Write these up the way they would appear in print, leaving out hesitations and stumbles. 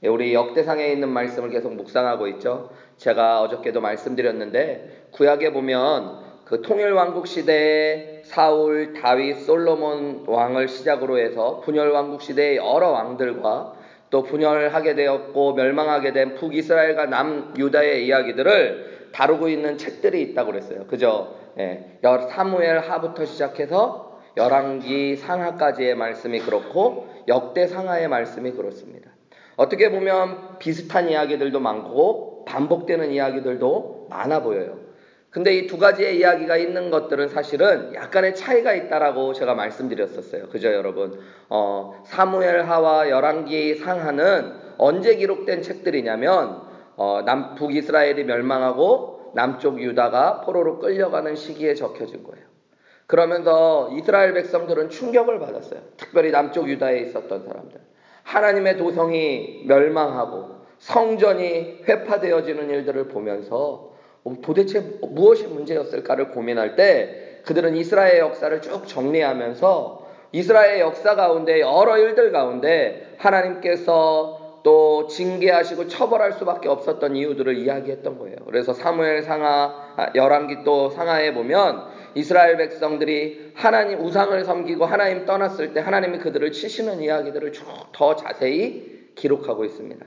우리 역대상에 있는 말씀을 계속 묵상하고 있죠. 제가 어저께도 말씀드렸는데 구약에 보면 그 통일왕국 시대에 사울, 다윗, 솔로몬 왕을 시작으로 해서 분열왕국 시대의 여러 왕들과 또 분열하게 되었고 멸망하게 된 북이스라엘과 남유다의 이야기들을 다루고 있는 책들이 있다고 그랬어요. 그죠? 사무엘 하부터 시작해서 열왕기 상하까지의 말씀이 그렇고 역대 상하의 말씀이 그렇습니다. 어떻게 보면 비슷한 이야기들도 많고 반복되는 이야기들도 많아 보여요. 근데 이 두 가지의 이야기가 있는 것들은 사실은 약간의 차이가 있다라고 제가 말씀드렸었어요. 그죠, 여러분? 사무엘하와 열왕기 상하는 언제 기록된 책들이냐면 북이스라엘이 멸망하고 남쪽 유다가 포로로 끌려가는 시기에 적혀진 거예요. 그러면서 이스라엘 백성들은 충격을 받았어요. 특별히 남쪽 유다에 있었던 사람들. 하나님의 도성이 멸망하고 성전이 회파되어지는 일들을 보면서 도대체 무엇이 문제였을까를 고민할 때 그들은 이스라엘의 역사를 쭉 정리하면서 이스라엘의 역사 가운데 여러 일들 가운데 하나님께서 또 징계하시고 처벌할 수밖에 없었던 이유들을 이야기했던 거예요. 그래서 사무엘 상하, 열왕기 또 상하에 보면 이스라엘 백성들이 하나님 우상을 섬기고 하나님 떠났을 때 하나님이 그들을 치시는 이야기들을 쭉 더 자세히 기록하고 있습니다.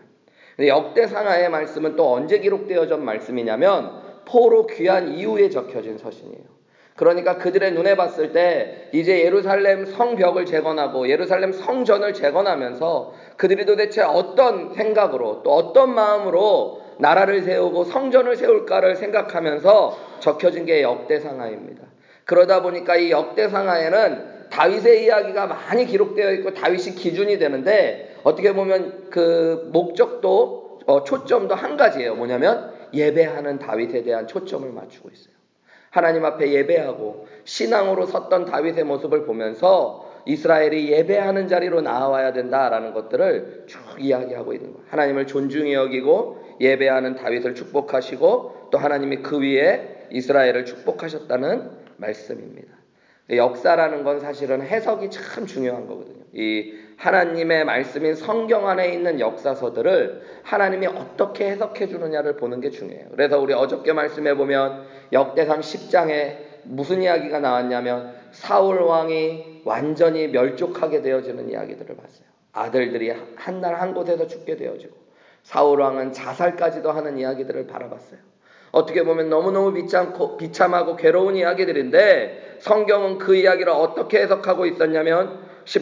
역대 상하의 말씀은 또 언제 기록되어진 말씀이냐면 포로 귀환 이후에 적혀진 서신이에요. 그러니까 그들의 눈에 봤을 때 이제 예루살렘 성벽을 재건하고 예루살렘 성전을 재건하면서 그들이 도대체 어떤 생각으로 또 어떤 마음으로 나라를 세우고 성전을 세울까를 생각하면서 적혀진 게 역대상하입니다. 그러다 보니까 이 역대상하에는 다윗의 이야기가 많이 기록되어 있고 다윗이 기준이 되는데 어떻게 보면 그 목적도 초점도 한 가지예요. 뭐냐면 예배하는 다윗에 대한 초점을 맞추고 있어요. 하나님 앞에 예배하고 신앙으로 섰던 다윗의 모습을 보면서 이스라엘이 예배하는 자리로 나아와야 된다라는 것들을 쭉 이야기하고 있는 거예요. 하나님을 존중히 여기고 예배하는 다윗을 축복하시고 또 하나님이 그 위에 이스라엘을 축복하셨다는 말씀입니다. 역사라는 건 사실은 해석이 참 중요한 거거든요. 이 하나님의 말씀인 성경 안에 있는 역사서들을 하나님이 어떻게 해석해 주느냐를 보는 게 중요해요. 그래서 우리 어저께 말씀해 보면 역대상 10장에 무슨 이야기가 나왔냐면 사울 왕이 완전히 멸족하게 되어지는 이야기들을 봤어요. 아들들이 한 날 한 곳에서 죽게 되어지고 사울 왕은 자살까지도 하는 이야기들을 바라봤어요. 어떻게 보면 너무너무 비참하고 괴로운 이야기들인데 성경은 그 이야기를 어떻게 해석하고 있었냐면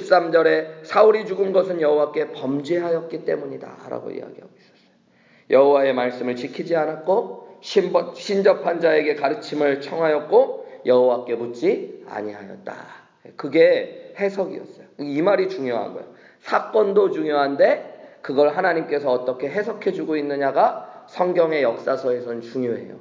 13절에 사울이 죽은 것은 여호와께 범죄하였기 때문이다 라고 이야기하고 있었어요. 여호와의 말씀을 지키지 않았고 신접한 자에게 가르침을 청하였고 여호와께 묻지 아니하였다. 그게 해석이었어요. 이 말이 중요한 거예요. 사건도 중요한데 그걸 하나님께서 어떻게 해석해주고 있느냐가 성경의 역사서에선 중요해요.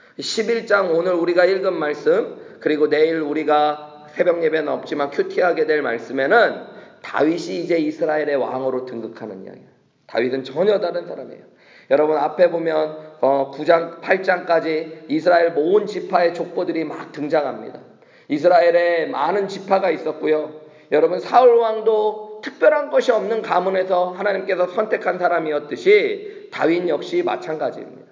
11장 오늘 우리가 읽은 말씀 그리고 내일 우리가 새벽 예배는 없지만 큐티하게 될 말씀에는 다윗이 이제 이스라엘의 왕으로 등극하는 이야기예요. 다윗은 전혀 다른 사람이에요. 여러분 앞에 보면 9장 8장까지 이스라엘 모든 지파의 족보들이 막 등장합니다. 이스라엘에 많은 지파가 있었고요. 여러분 사울 왕도 특별한 것이 없는 가문에서 하나님께서 선택한 사람이었듯이 다윗 역시 마찬가지입니다.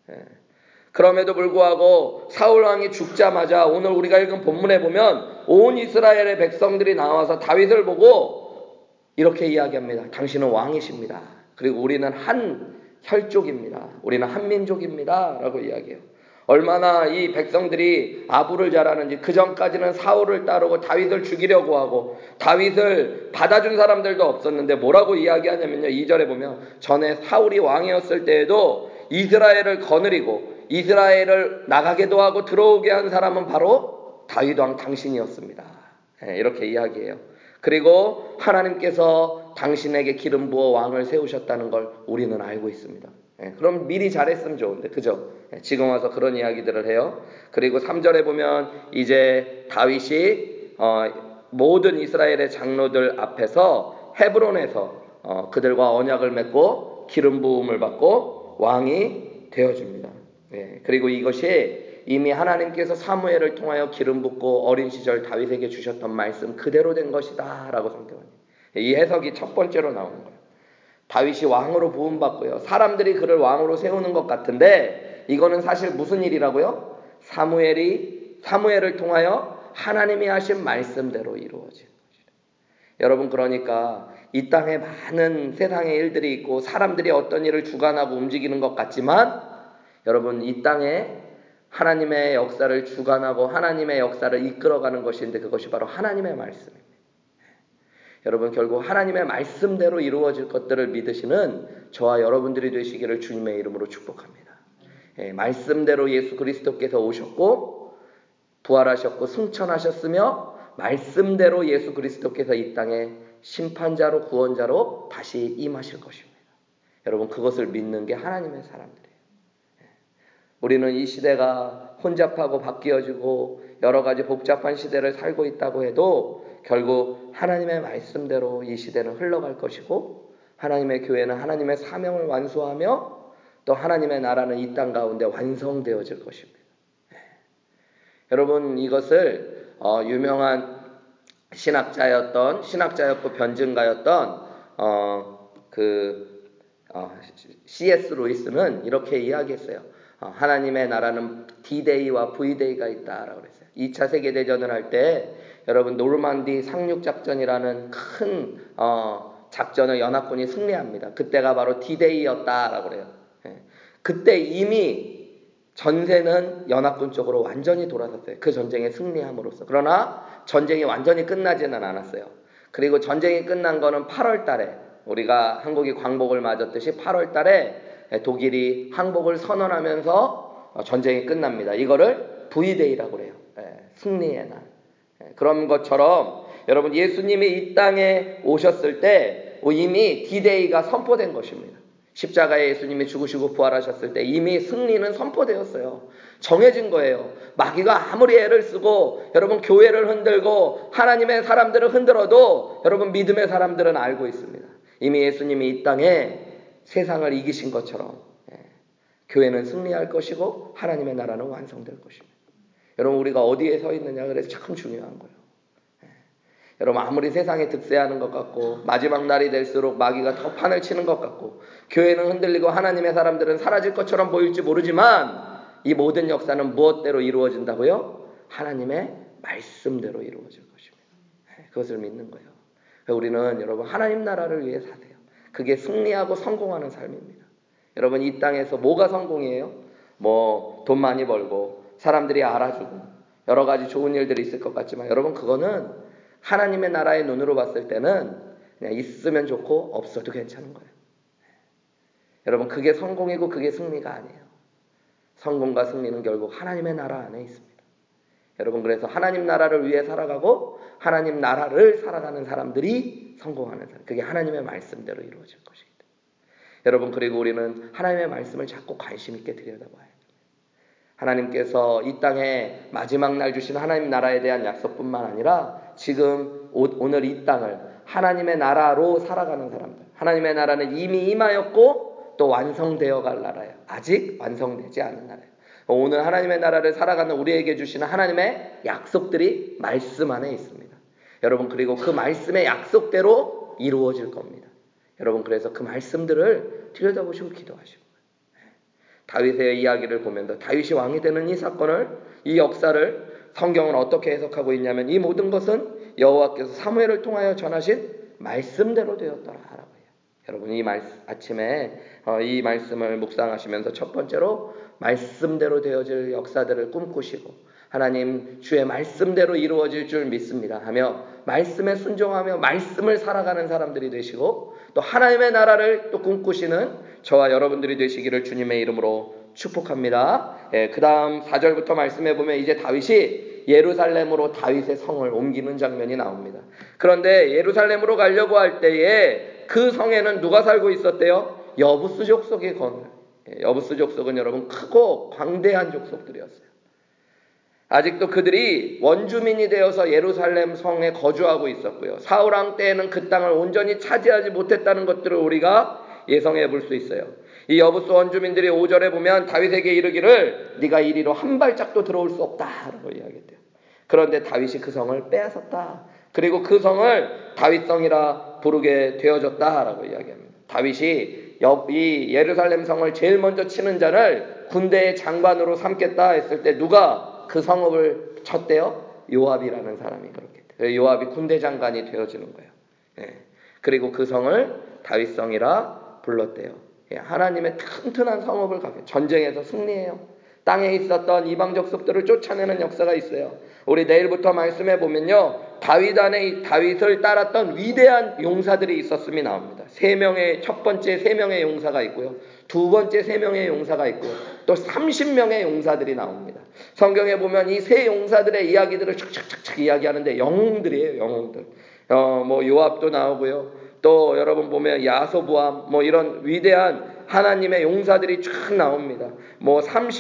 그럼에도 불구하고 사울 왕이 죽자마자 오늘 우리가 읽은 본문에 보면 온 이스라엘의 백성들이 나와서 다윗을 보고 이렇게 이야기합니다. 당신은 왕이십니다. 그리고 우리는 한 혈족입니다. 우리는 한 민족입니다. 라고 이야기해요. 얼마나 이 백성들이 아부를 잘하는지 그 전까지는 사울을 따르고 다윗을 죽이려고 하고 다윗을 받아준 사람들도 없었는데 뭐라고 이야기하냐면요. 2절에 보면 전에 사울이 왕이었을 때에도 이스라엘을 거느리고 이스라엘을 나가게도 하고 들어오게 한 사람은 바로 다윗 왕 당신이었습니다. 이렇게 이야기해요. 그리고 하나님께서 당신에게 기름 부어 왕을 세우셨다는 걸 우리는 알고 있습니다. 그럼 미리 잘했으면 좋은데 그죠? 지금 와서 그런 이야기들을 해요. 그리고 3절에 보면 이제 다윗이 모든 이스라엘의 장로들 앞에서 헤브론에서 그들과 언약을 맺고 기름 부음을 받고 왕이 되어줍니다. 그리고 이것이 이미 하나님께서 사무엘을 통하여 기름 붓고 어린 시절 다윗에게 주셨던 말씀 그대로 된 것이다 라고 성경은 이 해석이 첫 번째로 나오는 거예요. 다윗이 왕으로 부름받고요. 사람들이 그를 왕으로 세우는 것 같은데 이거는 사실 무슨 일이라고요? 사무엘을 통하여 하나님이 하신 말씀대로 이루어진 것이죠. 여러분, 그러니까 이 땅에 많은 세상의 일들이 있고 사람들이 어떤 일을 주관하고 움직이는 것 같지만 여러분, 이 땅에 하나님의 역사를 주관하고 하나님의 역사를 이끌어가는 것인데 그것이 바로 하나님의 말씀입니다. 여러분, 결국 하나님의 말씀대로 이루어질 것들을 믿으시는 저와 여러분들이 되시기를 주님의 이름으로 축복합니다. 말씀대로 예수 그리스도께서 오셨고 부활하셨고 승천하셨으며 말씀대로 예수 그리스도께서 이 땅에 심판자로 구원자로 다시 임하실 것입니다. 여러분, 그것을 믿는 게 하나님의 사람들이에요. 우리는 이 시대가 혼잡하고 바뀌어지고 여러 가지 복잡한 시대를 살고 있다고 해도 결국 하나님의 말씀대로 이 시대는 흘러갈 것이고 하나님의 교회는 하나님의 사명을 완수하며 또 하나님의 나라는 이 땅 가운데 완성되어질 것입니다. 여러분, 이것을 유명한 신학자였고 변증가였던 C.S. 루이스는 이렇게 이야기했어요. 하나님의 나라는 D-Day와 V-Day가 있다라고 그랬어요. 2차 세계대전을 할 때 여러분 노르만디 상륙작전이라는 큰 작전을 연합군이 승리합니다. 그때가 바로 D-Day였다라고 그래요. 그때 이미 전세는 연합군 쪽으로 완전히 돌아섰어요. 그 전쟁에 승리함으로써. 그러나 전쟁이 완전히 끝나지는 않았어요. 그리고 전쟁이 끝난 거는 8월 달에 우리가 한국이 광복을 맞았듯이 8월 달에 독일이 항복을 선언하면서 전쟁이 끝납니다. 이거를 V-Day라고 그래요. 승리의 날. 그런 것처럼 여러분, 예수님이 이 땅에 오셨을 때 이미 D-Day가 선포된 것입니다. 십자가에 예수님이 죽으시고 부활하셨을 때 이미 승리는 선포되었어요. 정해진 거예요. 마귀가 아무리 애를 쓰고 여러분 교회를 흔들고 하나님의 사람들을 흔들어도 여러분 믿음의 사람들은 알고 있습니다. 이미 예수님이 이 땅에 세상을 이기신 것처럼 교회는 승리할 것이고 하나님의 나라는 완성될 것입니다. 여러분, 우리가 어디에 서 있느냐, 그래서 참 중요한 거예요. 여러분, 아무리 세상에 득세하는 것 같고 마지막 날이 될수록 마귀가 더 판을 치는 것 같고 교회는 흔들리고 하나님의 사람들은 사라질 것처럼 보일지 모르지만 이 모든 역사는 무엇대로 이루어진다고요? 하나님의 말씀대로 이루어질 것입니다. 그것을 믿는 거예요. 우리는 여러분 하나님 나라를 위해 사세요. 그게 승리하고 성공하는 삶입니다. 여러분, 이 땅에서 뭐가 성공이에요? 돈 많이 벌고 사람들이 알아주고 여러 가지 좋은 일들이 있을 것 같지만 여러분, 그거는 하나님의 나라의 눈으로 봤을 때는 그냥 있으면 좋고 없어도 괜찮은 거예요. 여러분, 그게 성공이고 그게 승리가 아니에요. 성공과 승리는 결국 하나님의 나라 안에 있습니다. 여러분, 그래서 하나님 나라를 위해 살아가고 하나님 나라를 살아가는 사람들이 성공하는 사람, 그게 하나님의 말씀대로 이루어질 것이기 때문에 여러분, 그리고 우리는 하나님의 말씀을 자꾸 관심 있게 들여다봐야 해요. 하나님께서 이 땅에 마지막 날 주신 하나님 나라에 대한 약속뿐만 아니라 지금 오늘 이 땅을 하나님의 나라로 살아가는 사람들, 하나님의 나라는 이미 임하였고 또 완성되어 갈 나라예요. 아직 완성되지 않은 나라예요. 오늘 하나님의 나라를 살아가는 우리에게 주시는 하나님의 약속들이 말씀 안에 있습니다. 여러분, 그리고 그 말씀의 약속대로 이루어질 겁니다. 여러분, 그래서 그 말씀들을 들여다보시고 기도하시고 다윗의 이야기를 보면서 다윗이 왕이 되는 이 사건을, 이 역사를 성경은 어떻게 해석하고 있냐면 이 모든 것은 여호와께서 사무엘을 통하여 전하신 말씀대로 되었더라라고 해요. 여러분, 아침에 이 말씀을 묵상하시면서 첫 번째로 말씀대로 되어질 역사들을 꿈꾸시고 하나님 주의 말씀대로 이루어질 줄 믿습니다 하며 말씀에 순종하며 말씀을 살아가는 사람들이 되시고 또 하나님의 나라를 또 꿈꾸시는 저와 여러분들이 되시기를 주님의 이름으로 축복합니다. 그 다음 4절부터 말씀해 보면 이제 다윗이 예루살렘으로 다윗의 성을 옮기는 장면이 나옵니다. 그런데 예루살렘으로 가려고 할 때에 그 성에는 누가 살고 있었대요? 여부스 족속이 여부스 족속은 여러분 크고 광대한 족속들이었어요. 아직도 그들이 원주민이 되어서 예루살렘 성에 거주하고 있었고요. 사울왕 때에는 그 땅을 온전히 차지하지 못했다는 것들을 우리가 예상해 볼 수 있어요. 이 여부스 원주민들이 5절에 보면 다윗에게 이르기를 네가 이리로 한 발짝도 들어올 수 없다라고 이야기했대요. 그런데 다윗이 그 성을 빼앗았다. 그리고 그 성을 다윗성이라 부르게 되어졌다라고 이야기합니다. 다윗이 이 예루살렘 성을 제일 먼저 치는 자를 군대의 장관으로 삼겠다 했을 때 누가 그 성읍을 쳤대요? 요압이라는 사람이 그렇게 돼요. 요압이 군대 장관이 되어주는 거예요. 예. 그리고 그 성을 다윗성이라 불렀대요. 예. 하나님의 튼튼한 성읍을 가게 전쟁에서 승리해요. 땅에 있었던 이방적 습들을 쫓아내는 역사가 있어요. 우리 내일부터 말씀해 보면요, 다윗 안에 다윗을 따랐던 위대한 용사들이 있었음이 나옵니다. 첫 번째 3명의 용사가 있고요, 두 번째 3명의 용사가 있고요, 또 30명의 용사들이 나옵니다. 성경에 보면 이 세 용사들의 이야기들을 착착착착 이야기하는데 영웅들이에요, 영웅들. 뭐 요압도 나오고요, 또 여러분 보면 야소보암, 뭐 이런 위대한 하나님의 용사들이 쫙 나옵니다. 뭐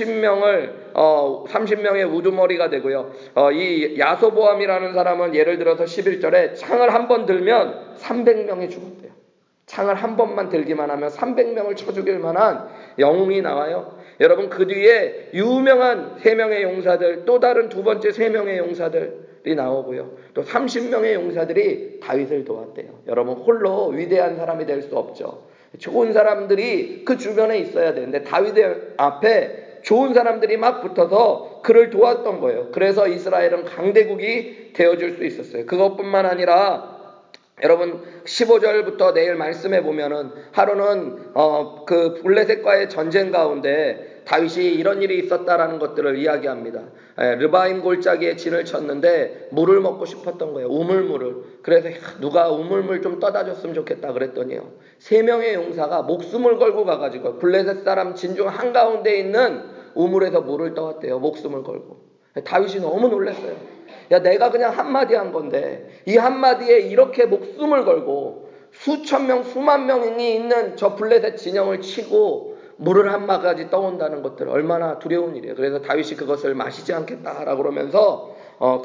30명의 우두머리가 되고요. 이 야소보암이라는 사람은 예를 들어서 11절에 창을 한 번 들면 300명이 죽었대요. 창을 한 번만 들기만 하면 300명을 쳐 죽일 만한 영웅이 나와요. 여러분, 그 뒤에 유명한 3명의 용사들, 또 다른 두 번째 3명의 용사들이 나오고요, 또 30명의 용사들이 다윗을 도왔대요. 여러분, 홀로 위대한 사람이 될 수 없죠. 좋은 사람들이 그 주변에 있어야 되는데 다윗의 앞에 좋은 사람들이 막 붙어서 그를 도왔던 거예요. 그래서 이스라엘은 강대국이 되어줄 수 있었어요. 그것뿐만 아니라 여러분 15절부터 내일 말씀해 보면은 하루는 그 블레셋과의 전쟁 가운데 다윗이 이런 일이 있었다라는 것들을 이야기합니다. 르바임 골짜기에 진을 쳤는데 물을 먹고 싶었던 거예요. 우물물을. 그래서 누가 우물물 좀 떠다 줬으면 좋겠다 그랬더니요, 3명의 용사가 목숨을 걸고 가가지고 블레셋 사람 진중 한가운데 있는 우물에서 물을 떠왔대요. 목숨을 걸고. 다윗이 너무 놀랐어요. 야, 내가 그냥 한마디 한 건데 이 한마디에 이렇게 목숨을 걸고 수천 명, 수만 명이 있는 저 블레셋 진영을 치고 물을 한 마가지 떠온다는 것들 얼마나 두려운 일이에요. 그래서 다윗이 그것을 마시지 않겠다라고 그러면서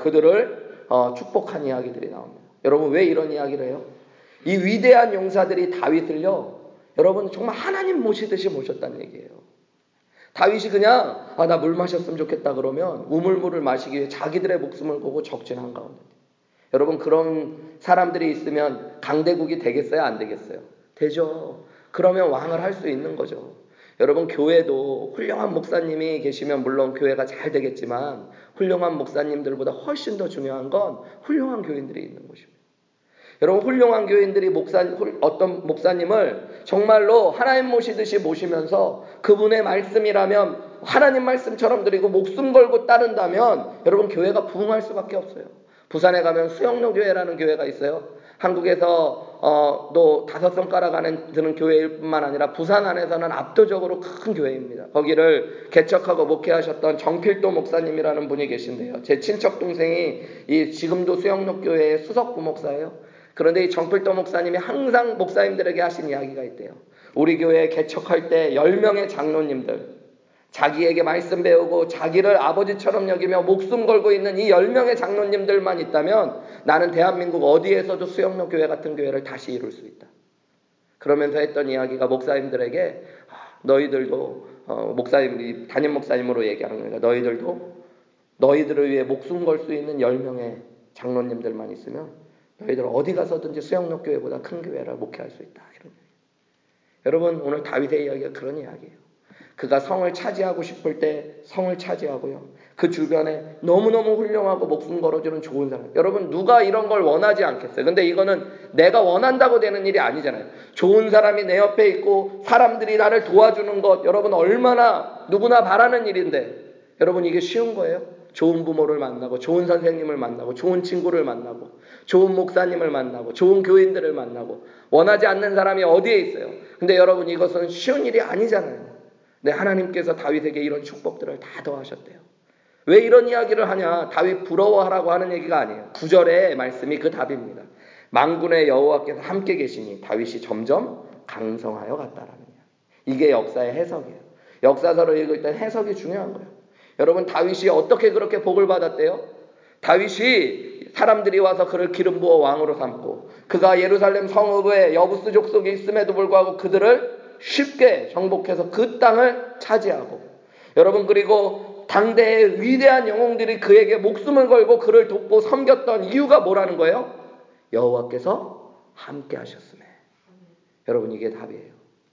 그들을 축복한 이야기들이 나옵니다. 여러분, 왜 이런 이야기를 해요? 이 위대한 용사들이 다윗을요, 여러분 정말 하나님 모시듯이 모셨다는 얘기예요. 다윗이 그냥 나 물 마셨으면 좋겠다 그러면 우물물을 마시기 위해 자기들의 목숨을 걸고 적진한 가운데. 여러분, 그런 사람들이 있으면 강대국이 되겠어요, 안 되겠어요? 되죠. 그러면 왕을 할 수 있는 거죠. 여러분, 교회도 훌륭한 목사님이 계시면 물론 교회가 잘 되겠지만 훌륭한 목사님들보다 훨씬 더 중요한 건 훌륭한 교인들이 있는 것입니다. 여러분, 훌륭한 교인들이 어떤 목사님을 정말로 하나님 모시듯이 모시면서 그분의 말씀이라면 하나님 말씀처럼 드리고 목숨 걸고 따른다면 여러분, 교회가 부흥할 수밖에 없어요. 부산에 가면 수영로 교회라는 교회가 있어요. 한국에서 또 5손가락 안에 드는 교회일 뿐만 아니라 부산 안에서는 압도적으로 큰 교회입니다. 거기를 개척하고 목회하셨던 정필도 목사님이라는 분이 계신데요, 제 친척 동생이 지금도 수영로 교회의 수석 부목사예요. 그런데 이 정필도 목사님이 항상 목사님들에게 하신 이야기가 있대요. 우리 교회 개척할 때 10명의 장로님들, 자기에게 말씀 배우고 자기를 아버지처럼 여기며 목숨 걸고 있는 이 10명의 장로님들만 있다면 나는 대한민국 어디에서도 수영로 교회 같은 교회를 다시 이룰 수 있다. 그러면서 했던 이야기가 목사님들에게 너희들도 담임 목사님으로 얘기하는 거니까 너희들을 위해 목숨 걸 수 있는 10명의 장로님들만 있으면 너희들 어디 가서든지 수영로 교회보다 큰 교회를 목회할 수 있다. 이런 얘기. 여러분, 오늘 다윗의 이야기가 그런 이야기예요. 그가 성을 차지하고 싶을 때 성을 차지하고요, 그 주변에 너무너무 훌륭하고 목숨 걸어주는 좋은 사람. 여러분, 누가 이런 걸 원하지 않겠어요? 근데 이거는 내가 원한다고 되는 일이 아니잖아요. 좋은 사람이 내 옆에 있고 사람들이 나를 도와주는 것, 여러분 얼마나 누구나 바라는 일인데 여러분, 이게 쉬운 거예요? 좋은 부모를 만나고 좋은 선생님을 만나고 좋은 친구를 만나고 좋은 목사님을 만나고 좋은 교인들을 만나고 원하지 않는 사람이 어디에 있어요? 근데 여러분, 이것은 쉬운 일이 아니잖아요. 네, 하나님께서 다윗에게 이런 축복들을 다 더하셨대요. 왜 이런 이야기를 하냐? 다윗 부러워하라고 하는 얘기가 아니에요. 9절의 말씀이 그 답입니다. 만군의 여호와께서 함께 계시니 다윗이 점점 강성하여 갔다라는 이야기. 이게 역사의 해석이에요. 역사서를 읽을 땐 해석이 중요한 거예요. 여러분, 다윗이 어떻게 그렇게 복을 받았대요? 다윗이 사람들이 와서 그를 기름 부어 왕으로 삼고 그가 예루살렘 성읍에 여부스 족속이 있음에도 불구하고 그들을 쉽게 정복해서 그 땅을 차지하고, 여러분, 그리고 당대의 위대한 영웅들이 그에게 목숨을 걸고 그를 돕고 섬겼던 이유가 뭐라는 거예요? 여호와께서 함께 하셨음에. 여러분, 이게 답이에요.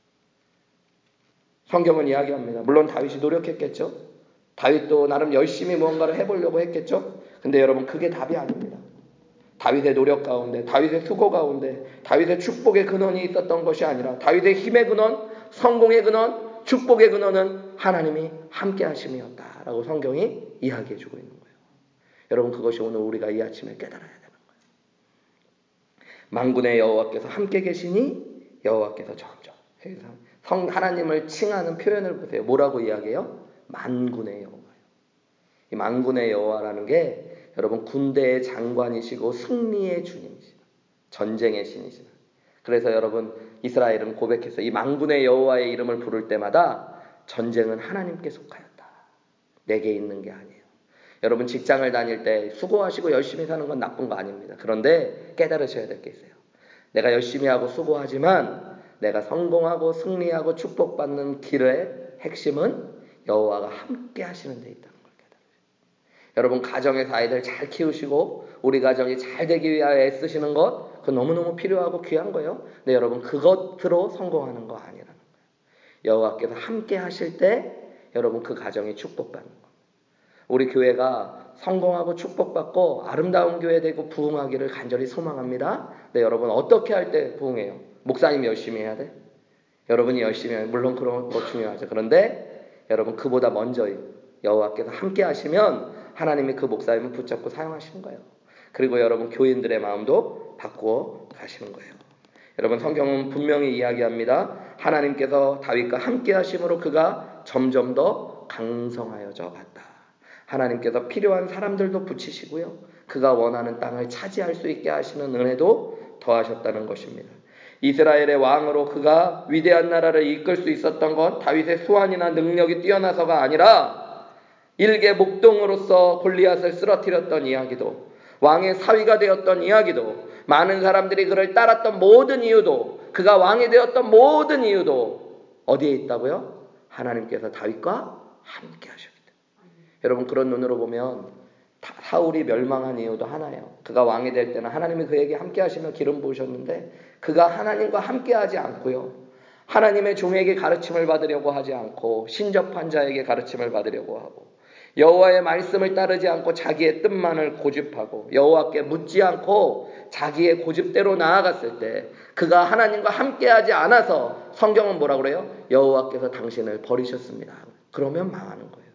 성경은 이야기합니다. 물론 다윗이 노력했겠죠. 다윗도 나름 열심히 무언가를 해보려고 했겠죠. 근데 여러분, 그게 답이 아닙니다. 다윗의 노력 가운데, 다윗의 수고 가운데, 다윗의 축복의 근원이 있었던 것이 아니라 다윗의 힘의 근원, 성공의 근원, 축복의 근원은 하나님이 함께 하심이었다라고 성경이 이야기해 주고 있는 거예요. 여러분, 그것이 오늘 우리가 이 아침에 깨달아야 되는 거예요. 만군의 여호와께서 함께 계시니 여호와께서 점점. 하나님을 칭하는 표현을 보세요. 뭐라고 이야기해요? 만군의 여호와요. 이 만군의 여호와라는 게 여러분, 군대의 장관이시고 승리의 주님이시다. 전쟁의 신이시다. 그래서 여러분, 이스라엘은 고백했어요. 이 만군의 여호와의 이름을 부를 때마다 전쟁은 하나님께 속하였다. 내게 있는 게 아니에요. 여러분, 직장을 다닐 때 수고하시고 열심히 사는 건 나쁜 거 아닙니다. 그런데 깨달으셔야 될 게 있어요. 내가 열심히 하고 수고하지만 내가 성공하고 승리하고 축복받는 길의 핵심은 여호와가 함께 하시는 데 있다는 걸 깨달으세요. 여러분, 가정에서 아이들 잘 키우시고 우리 가정이 잘 되기 위하여 애쓰시는 것, 그건 너무너무 필요하고 귀한 거예요. 근데 여러분, 그것으로 성공하는 거 아니라는 거예요. 여호와께서 함께 하실 때 여러분, 그 가정이 축복받는 거예요. 우리 교회가 성공하고 축복받고 아름다운 교회 되고 부흥하기를 간절히 소망합니다. 네, 여러분, 어떻게 할 때 부흥해요? 목사님이 열심히 해야 돼? 여러분이 열심히 해야 돼? 물론 그런 거 중요하죠. 그런데 여러분, 그보다 먼저 여호와께서 함께 하시면 하나님이 그 목사님을 붙잡고 사용하시는 거예요. 그리고 여러분, 교인들의 마음도 바꾸어 가시는 거예요. 여러분, 성경은 분명히 이야기합니다. 하나님께서 다윗과 함께 하심으로 그가 점점 더 강성하여져 갔다. 하나님께서 필요한 사람들도 붙이시고요. 그가 원하는 땅을 차지할 수 있게 하시는 은혜도 더하셨다는 것입니다. 이스라엘의 왕으로 그가 위대한 나라를 이끌 수 있었던 건 다윗의 수완이나 능력이 뛰어나서가 아니라 일개 목동으로서 골리앗을 쓰러뜨렸던 이야기도, 왕의 사위가 되었던 이야기도, 많은 사람들이 그를 따랐던 모든 이유도, 그가 왕이 되었던 모든 이유도 어디에 있다고요? 하나님께서 다윗과 함께 하셨기 때문에. 여러분, 그런 눈으로 보면 사울이 멸망한 이유도 하나예요. 그가 왕이 될 때는 하나님이 그에게 함께 하시며 기름 부으셨는데 그가 하나님과 함께 하지 않고요, 하나님의 종에게 가르침을 받으려고 하지 않고 신접한 자에게 가르침을 받으려고 하고 여호와의 말씀을 따르지 않고 자기의 뜻만을 고집하고 여호와께 묻지 않고 자기의 고집대로 나아갔을 때 그가 하나님과 함께하지 않아서 성경은 뭐라고 그래요? 여호와께서 당신을 버리셨습니다. 그러면 망하는 거예요.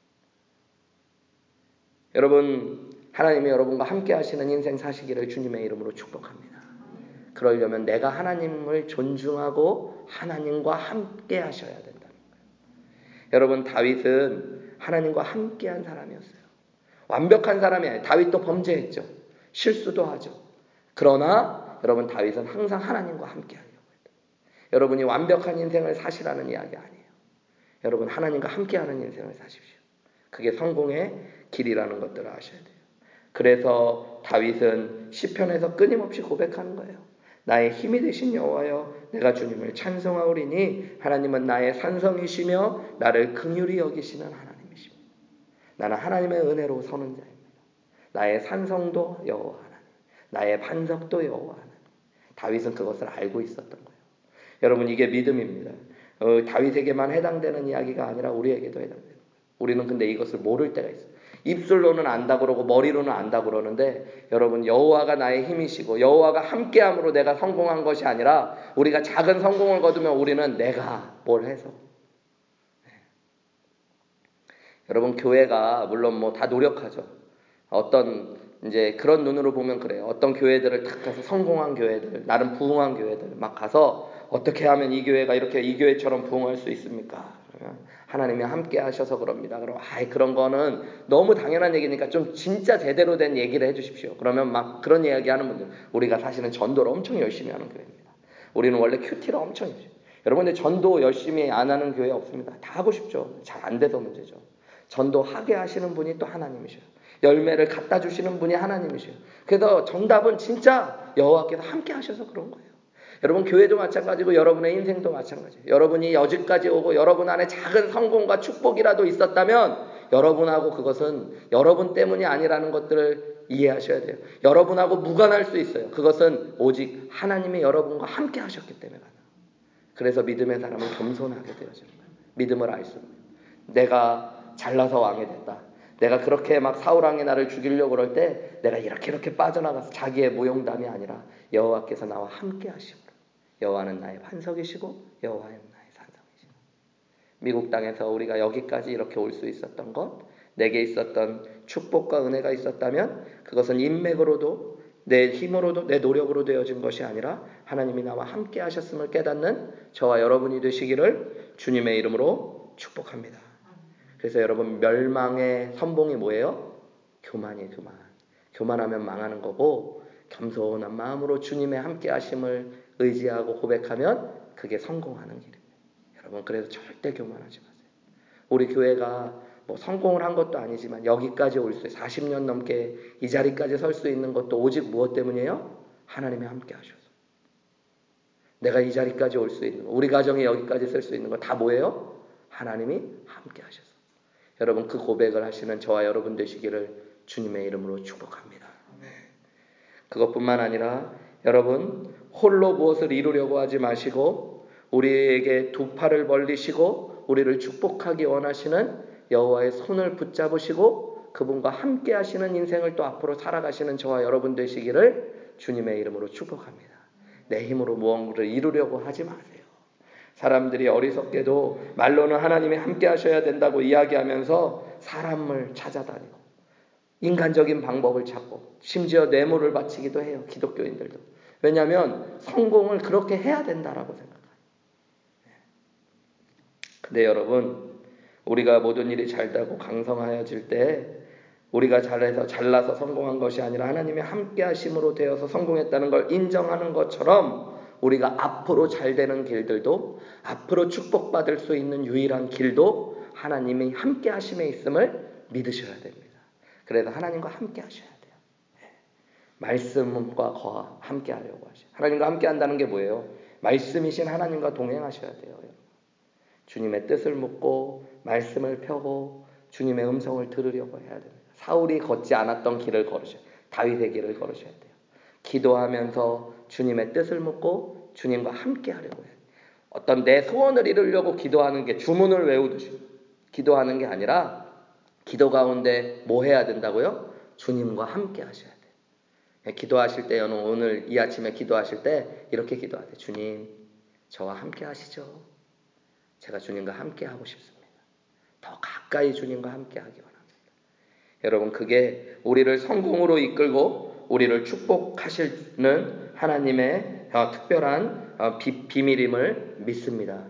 여러분, 하나님이 여러분과 함께 하시는 인생 사시기를 주님의 이름으로 축복합니다. 그러려면 내가 하나님을 존중하고 하나님과 함께 하셔야 된다는 거예요. 여러분, 다윗은 하나님과 함께한 사람이었어요. 완벽한 사람이 아니에요. 다윗도 범죄했죠. 실수도 하죠. 그러나 여러분, 다윗은 항상 하나님과 함께하려고 했다. 여러분이 완벽한 인생을 사시라는 이야기 아니에요. 여러분, 하나님과 함께하는 인생을 사십시오. 그게 성공의 길이라는 것들을 아셔야 돼요. 그래서 다윗은 시편에서 끊임없이 고백하는 거예요. 나의 힘이 되신 여호와여, 내가 주님을 찬송하오리니 하나님은 나의 산성이시며 나를 긍휼히 여기시는 하나님이십니다. 나는 하나님의 은혜로 서는 자입니다. 나의 산성도 여호와 하나님, 나의 반석도 여호와 하나님. 다윗은 그것을 알고 있었던 거예요. 여러분, 이게 믿음입니다. 다윗에게만 해당되는 이야기가 아니라 우리에게도 해당되는 거예요. 우리는 근데 이것을 모를 때가 있어요. 입술로는 안다 그러고 머리로는 안다 그러는데 여러분, 여호와가 나의 힘이시고 여호와가 함께함으로 내가 성공한 것이 아니라 우리가 작은 성공을 거두면 우리는 내가 뭘 해서. 네. 여러분, 교회가 물론 뭐 다 노력하죠. 어떤 이제 그런 눈으로 보면 그래요. 어떤 교회들을 탁 가서 성공한 교회들, 나름 부흥한 교회들 막 가서 어떻게 하면 이 교회가 이렇게 이 교회처럼 부흥할 수 있습니까? 그러면 하나님이 함께 하셔서 그럽니다. 그럼 그런 거는 너무 당연한 얘기니까 좀 진짜 제대로 된 얘기를 해주십시오. 그러면 막 그런 이야기 하는 분들, 우리가 사실은 전도를 엄청 열심히 하는 교회입니다. 우리는 원래 큐티를 엄청 열심히. 여러분, 근데 전도 열심히 안 하는 교회 없습니다. 다 하고 싶죠. 잘 안 돼서 문제죠. 전도하게 하시는 분이 또 하나님이셔요. 열매를 갖다 주시는 분이 하나님이셔요. 그래서 정답은 진짜 여호와께서 함께 하셔서 그런 거예요. 여러분, 교회도 마찬가지고 여러분의 인생도 마찬가지예요. 여러분이 여기까지 오고 여러분 안에 작은 성공과 축복이라도 있었다면 여러분하고 그것은 여러분 때문이 아니라는 것들을 이해하셔야 돼요. 여러분하고 무관할 수 있어요. 그것은 오직 하나님이 여러분과 함께 하셨기 때문에 가능해요. 그래서 믿음의 사람은 겸손하게 되어지는 거예요. 믿음을 알 수 있는 거예요. 내가 잘나서 왕이 됐다. 내가 그렇게 막 사울 왕이 나를 죽이려고 그럴 때 내가 이렇게 빠져나가서 자기의 무용담이 아니라 여호와께서 나와 함께 하심으로 여호와는 나의 반석이시고 여호와는 나의 산성이시고 미국 땅에서 우리가 여기까지 이렇게 올 수 있었던 것, 내게 있었던 축복과 은혜가 있었다면 그것은 인맥으로도 내 힘으로도 내 노력으로 되어진 것이 아니라 하나님이 나와 함께 하셨음을 깨닫는 저와 여러분이 되시기를 주님의 이름으로 축복합니다. 그래서 여러분, 멸망의 선봉이 뭐예요? 교만이에요. 교만하면 망하는 거고, 겸손한 마음으로 주님의 함께 하심을 의지하고 고백하면 그게 성공하는 길이에요. 여러분, 그래서 절대 교만하지 마세요. 우리 교회가 뭐 성공을 한 것도 아니지만 여기까지 올 수 있어요. 40년 넘게 이 자리까지 설 수 있는 것도 오직 무엇 때문이에요? 하나님이 함께 하셔서. 내가 이 자리까지 올 수 있는 거, 우리 가정이 여기까지 설 수 있는 거 다 뭐예요? 하나님이 함께 하셔서. 여러분, 그 고백을 하시는 저와 여러분 되시기를 주님의 이름으로 축복합니다. 그것뿐만 아니라 여러분, 홀로 무엇을 이루려고 하지 마시고 우리에게 두 팔을 벌리시고 우리를 축복하기 원하시는 여호와의 손을 붙잡으시고 그분과 함께 하시는 인생을 또 앞으로 살아가시는 저와 여러분 되시기를 주님의 이름으로 축복합니다. 내 힘으로 무언가를 이루려고 하지 마세요. 사람들이 어리석게도 말로는 하나님이 함께 하셔야 된다고 이야기하면서 사람을 찾아다니고 인간적인 방법을 찾고 심지어 뇌물을 바치기도 해요. 기독교인들도. 왜냐하면 성공을 그렇게 해야 된다라고 생각해요. 근데 여러분, 우리가 모든 일이 잘되고 강성하여질 때 우리가 잘나서 성공한 것이 아니라 하나님의 함께 하심으로 되어서 성공했다는 걸 인정하는 것처럼 우리가 앞으로 잘 되는 길들도, 앞으로 축복받을 수 있는 유일한 길도 하나님이 함께 하심에 있음을 믿으셔야 됩니다. 그래서 하나님과 함께 하셔야 돼요. 말씀과 함께 하려고 하셔요. 하나님과 함께 한다는 게 뭐예요? 말씀이신 하나님과 동행하셔야 돼요. 주님의 뜻을 묻고 말씀을 펴고 주님의 음성을 들으려고 해야 됩니다. 사울이 걷지 않았던 길을 걸으셔야 돼요. 다윗의 길을 걸으셔야 돼요. 기도하면서 주님의 뜻을 묻고 주님과 함께 하려고 해요. 어떤 내 소원을 이루려고 기도하는 게 주문을 외우듯이 기도하는 게 아니라 기도 가운데 뭐 해야 된다고요? 주님과 함께 하셔야 돼요. 기도하실 때 오늘 이 아침에 기도하실 때 이렇게 기도하세요. 주님, 저와 함께 하시죠. 제가 주님과 함께 하고 싶습니다. 더 가까이 주님과 함께 하기 원합니다. 여러분, 그게 우리를 성공으로 이끌고 우리를 축복하시는 하나님의 특별한 비밀임을 믿습니다.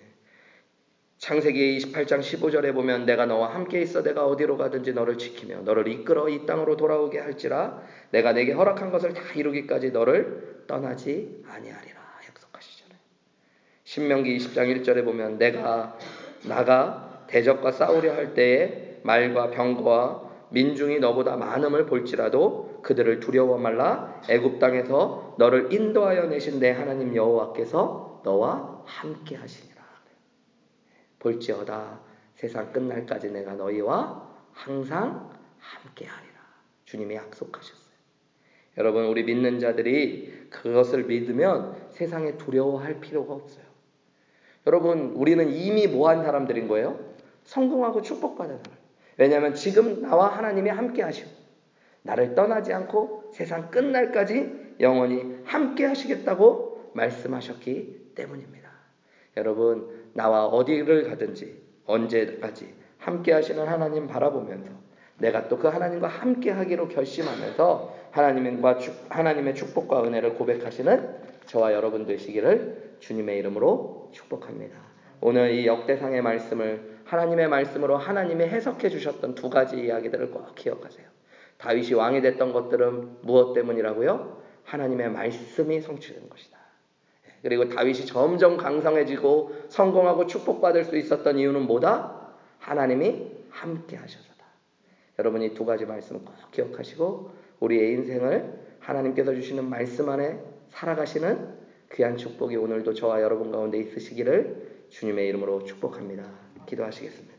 창세기 28장 15절에 보면 내가 너와 함께 있어 내가 어디로 가든지 너를 지키며 너를 이끌어 이 땅으로 돌아오게 할지라 내가 내게 허락한 것을 다 이루기까지 너를 떠나지 아니하리라 약속하시잖아요. 신명기 20장 1절에 보면 내가 나가 대적과 싸우려 할 때에 말과 병거와 민중이 너보다 많음을 볼지라도 그들을 두려워 말라. 애굽 땅에서 너를 인도하여 내신 내 하나님 여호와께서 너와 함께 하시니라. 볼지어다 세상 끝날까지 내가 너희와 항상 함께 하리라. 주님이 약속하셨어요. 여러분, 우리 믿는 자들이 그것을 믿으면 세상에 두려워할 필요가 없어요. 여러분, 우리는 이미 뭐한 사람들인 거예요? 성공하고 축복받은 사람. 왜냐하면 지금 나와 하나님이 함께 하시고 나를 떠나지 않고 세상 끝날까지 영원히 함께 하시겠다고 말씀하셨기 때문입니다. 여러분, 나와 어디를 가든지 언제까지 함께 하시는 하나님 바라보면서 내가 또 그 하나님과 함께 하기로 결심하면서 하나님의 축복과 은혜를 고백하시는 저와 여러분 되시기를 주님의 이름으로 축복합니다. 오늘 이 역대상의 말씀을 하나님의 말씀으로 하나님이 해석해 주셨던 두 가지 이야기들을 꼭 기억하세요. 다윗이 왕이 됐던 것들은 무엇 때문이라고요? 하나님의 말씀이 성취된 것이다. 그리고 다윗이 점점 강성해지고 성공하고 축복받을 수 있었던 이유는 뭐다? 하나님이 함께 하셔서다. 여러분이 두 가지 말씀을 꼭 기억하시고 우리의 인생을 하나님께서 주시는 말씀 안에 살아가시는 귀한 축복이 오늘도 저와 여러분 가운데 있으시기를 주님의 이름으로 축복합니다. 기도하시겠습니다.